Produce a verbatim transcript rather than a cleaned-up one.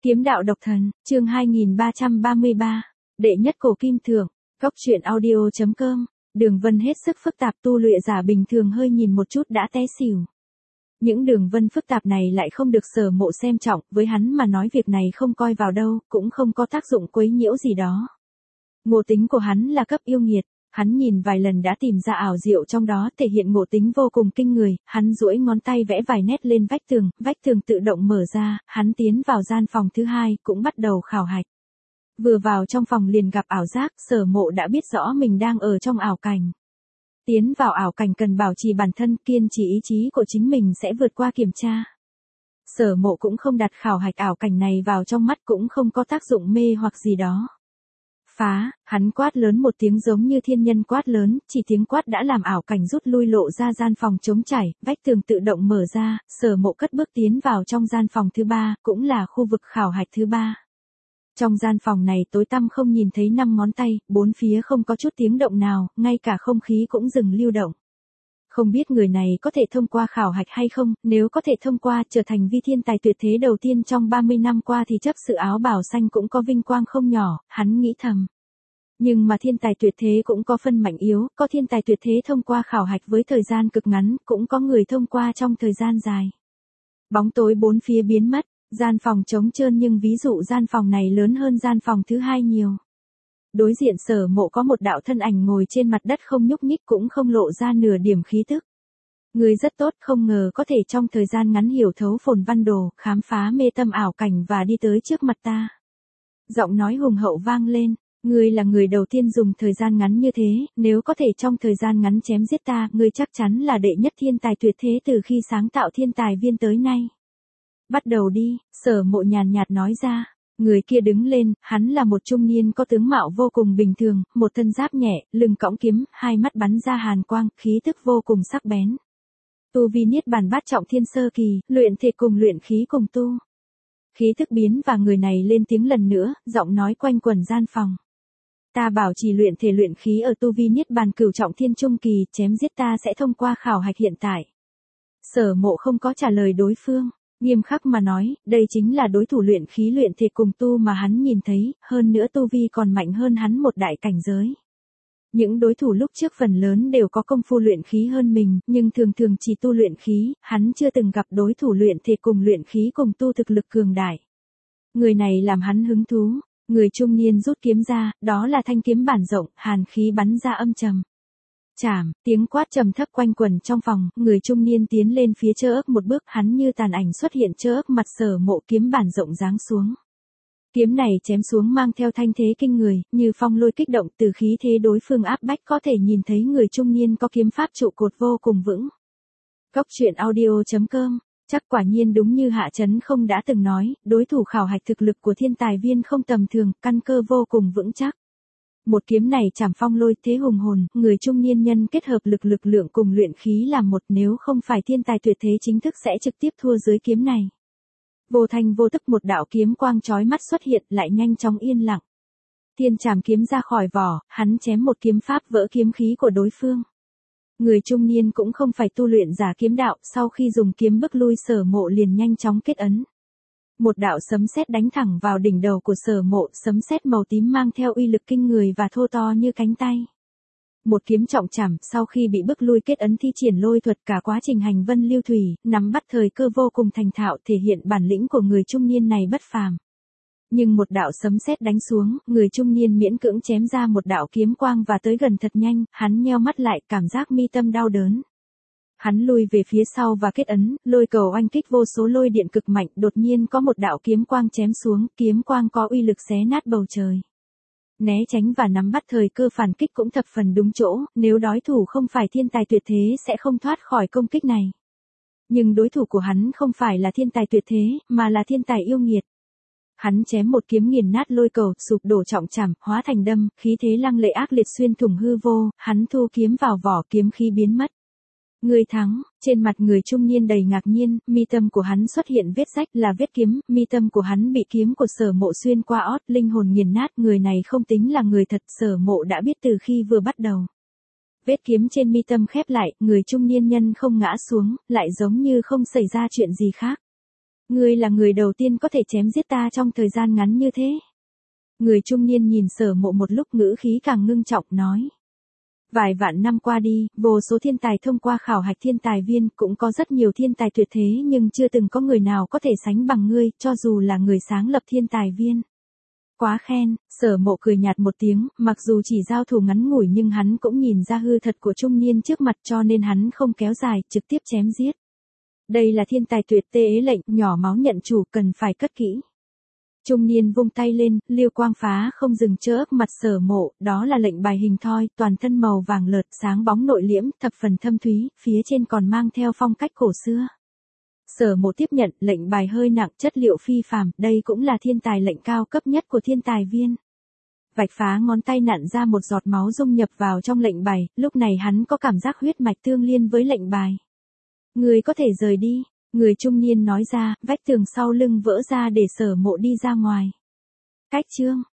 Kiếm đạo độc thần, chương hai nghìn ba trăm ba mươi ba, đệ nhất cổ kim thượng, góc truyện audio.com, đường vân hết sức phức tạp, tu luyện giả bình thường hơi nhìn một chút đã té xỉu. Những đường vân phức tạp này lại không được Sở Mộ xem trọng, với hắn mà nói việc này không coi vào đâu, cũng không có tác dụng quấy nhiễu gì đó. Ngộ tính của hắn là cấp yêu nghiệt, hắn nhìn vài lần đã tìm ra ảo diệu trong đó, thể hiện ngộ tính vô cùng kinh người, hắn duỗi ngón tay vẽ vài nét lên vách tường, vách tường tự động mở ra, hắn tiến vào gian phòng thứ hai, cũng bắt đầu khảo hạch. Vừa vào trong phòng liền gặp ảo giác, Sở Mộ đã biết rõ mình đang ở trong ảo cảnh. Tiến vào ảo cảnh cần bảo trì bản thân, kiên trì ý chí của chính mình sẽ vượt qua kiểm tra. Sở Mộ cũng không đặt khảo hạch ảo cảnh này vào trong mắt, cũng không có tác dụng mê hoặc gì đó. Phá, hắn quát lớn một tiếng giống như thiên nhân quát lớn, chỉ tiếng quát đã làm ảo cảnh rút lui, lộ ra gian phòng trống trải, vách tường tự động mở ra, Sở Mộ cất bước tiến vào trong gian phòng thứ ba, cũng là khu vực khảo hạch thứ ba. Trong gian phòng này tối tăm không nhìn thấy năm ngón tay, bốn phía không có chút tiếng động nào, ngay cả không khí cũng dừng lưu động. Không biết người này có thể thông qua khảo hạch hay không, nếu có thể thông qua trở thành vi thiên tài tuyệt thế đầu tiên trong ba mươi năm qua thì chấp sự áo bào xanh cũng có vinh quang không nhỏ, hắn nghĩ thầm. Nhưng mà thiên tài tuyệt thế cũng có phân mạnh yếu, có thiên tài tuyệt thế thông qua khảo hạch với thời gian cực ngắn, cũng có người thông qua trong thời gian dài. Bóng tối bốn phía biến mất, gian phòng trống trơn, nhưng ví dụ gian phòng này lớn hơn gian phòng thứ hai nhiều. Đối diện Sở Mộ có một đạo thân ảnh ngồi trên mặt đất không nhúc nhích, cũng không lộ ra nửa điểm khí tức. Người rất tốt, không ngờ có thể trong thời gian ngắn hiểu thấu phồn văn đồ, khám phá mê tâm ảo cảnh và đi tới trước mặt ta. Giọng nói hùng hậu vang lên, ngươi là người đầu tiên dùng thời gian ngắn như thế, nếu có thể trong thời gian ngắn chém giết ta, ngươi chắc chắn là đệ nhất thiên tài tuyệt thế từ khi sáng tạo thiên tài viên tới nay. Bắt đầu đi, Sở Mộ nhàn nhạt nói ra. Người kia đứng lên, hắn là một trung niên có tướng mạo vô cùng bình thường, một thân giáp nhẹ, lưng cõng kiếm, hai mắt bắn ra hàn quang, khí tức vô cùng sắc bén. Tu vi niết bàn bát trọng thiên sơ kỳ, luyện thể cùng luyện khí cùng tu. Khí tức biến và người này lên tiếng lần nữa, giọng nói quanh quẩn gian phòng. Ta bảo trì luyện thể luyện khí ở tu vi niết bàn cửu trọng thiên trung kỳ, chém giết ta sẽ thông qua khảo hạch hiện tại. Sở Mộ không có trả lời đối phương. Nghiêm khắc mà nói, đây chính là đối thủ luyện khí luyện thể cùng tu mà hắn nhìn thấy, hơn nữa tu vi còn mạnh hơn hắn một đại cảnh giới. Những đối thủ lúc trước phần lớn đều có công phu luyện khí hơn mình, nhưng thường thường chỉ tu luyện khí, hắn chưa từng gặp đối thủ luyện thể cùng luyện khí cùng tu thực lực cường đại. Người này làm hắn hứng thú, người trung niên rút kiếm ra, đó là thanh kiếm bản rộng, hàn khí bắn ra âm trầm. Chảm, tiếng quát trầm thấp quanh quẩn trong phòng, người trung niên tiến lên phía Trơ Ức một bước, hắn như tàn ảnh xuất hiện trước mặt Sở Mộ, kiếm bản rộng giáng xuống. Kiếm này chém xuống mang theo thanh thế kinh người, như phong lôi kích động, từ khí thế đối phương áp bách có thể nhìn thấy người trung niên có kiếm pháp trụ cột vô cùng vững. Góc truyện audio.com, chắc quả nhiên đúng như Hạ Chấn Không đã từng nói, đối thủ khảo hạch thực lực của thiên tài viên không tầm thường, căn cơ vô cùng vững chắc. Một kiếm này chảm phong lôi thế hùng hồn, người trung niên nhân kết hợp lực lực lượng cùng luyện khí làm một, nếu không phải thiên tài tuyệt thế chính thức sẽ trực tiếp thua dưới kiếm này. Vô thanh vô tức một đạo kiếm quang chói mắt xuất hiện, lại nhanh chóng yên lặng. Thiên chảm kiếm ra khỏi vỏ, hắn chém một kiếm pháp vỡ kiếm khí của đối phương. Người trung niên cũng không phải tu luyện giả kiếm đạo, sau khi dùng kiếm bức lui Sở Mộ liền nhanh chóng kết ấn. Một đạo sấm sét đánh thẳng vào đỉnh đầu của Sở Mộ, sấm sét màu tím mang theo uy lực kinh người và thô to như cánh tay. Một kiếm trọng chảm, sau khi bị bức lui kết ấn thi triển lôi thuật, cả quá trình hành vân lưu thủy, nắm bắt thời cơ vô cùng thành thạo, thể hiện bản lĩnh của người trung niên này bất phàm. Nhưng một đạo sấm sét đánh xuống, người trung niên miễn cưỡng chém ra một đạo kiếm quang và tới gần thật nhanh, hắn nheo mắt lại, cảm giác mi tâm đau đớn. Hắn lùi về phía sau và kết ấn, lôi cầu oanh kích vô số lôi điện cực mạnh, đột nhiên có một đạo kiếm quang chém xuống, kiếm quang có uy lực xé nát bầu trời. Né tránh và nắm bắt thời cơ phản kích cũng thập phần đúng chỗ, nếu đối thủ không phải thiên tài tuyệt thế sẽ không thoát khỏi công kích này. Nhưng đối thủ của hắn không phải là thiên tài tuyệt thế, mà là thiên tài yêu nghiệt. Hắn chém một kiếm nghiền nát lôi cầu, sụp đổ trọng chảm, hóa thành đâm, khí thế lăng lệ ác liệt xuyên thủng hư vô, hắn thu kiếm vào vỏ, kiếm khí biến mất. Người thắng, trên mặt người trung niên đầy ngạc nhiên, mi tâm của hắn xuất hiện vết rách là vết kiếm, mi tâm của hắn bị kiếm của Sở Mộ xuyên qua ót, linh hồn nghiền nát, người này không tính là người thật, Sở Mộ đã biết từ khi vừa bắt đầu. Vết kiếm trên mi tâm khép lại, người trung niên nhân không ngã xuống, lại giống như không xảy ra chuyện gì khác. Ngươi là người đầu tiên có thể chém giết ta trong thời gian ngắn như thế. Người trung niên nhìn Sở Mộ một lúc, ngữ khí càng ngưng trọng nói. Vài vạn năm qua đi, vô số thiên tài thông qua khảo hạch thiên tài viên, cũng có rất nhiều thiên tài tuyệt thế, nhưng chưa từng có người nào có thể sánh bằng ngươi, cho dù là người sáng lập thiên tài viên. Quá khen. Sở Mộ cười nhạt một tiếng, mặc dù chỉ giao thủ ngắn ngủi nhưng hắn cũng nhìn ra hư thật của trung niên trước mặt, cho nên hắn không kéo dài, trực tiếp chém giết. Đây là thiên tài tuyệt tê ế lệnh, nhỏ máu nhận chủ, cần phải cất kỹ. Trung niên vung tay lên, liêu quang phá không dừng chớp mặt Sở Mộ, đó là lệnh bài hình thoi, toàn thân màu vàng lợt, sáng bóng nội liễm, thập phần thâm thúy, phía trên còn mang theo phong cách cổ xưa. Sở Mộ tiếp nhận, lệnh bài hơi nặng, chất liệu phi phàm, đây cũng là thiên tài lệnh cao cấp nhất của thiên tài viên. Vạch phá ngón tay nặn ra một giọt máu dung nhập vào trong lệnh bài, lúc này hắn có cảm giác huyết mạch tương liên với lệnh bài. Người có thể rời đi. Người trung niên nói ra, vách tường sau lưng vỡ ra để Sở Mộ đi ra ngoài. Cách chương.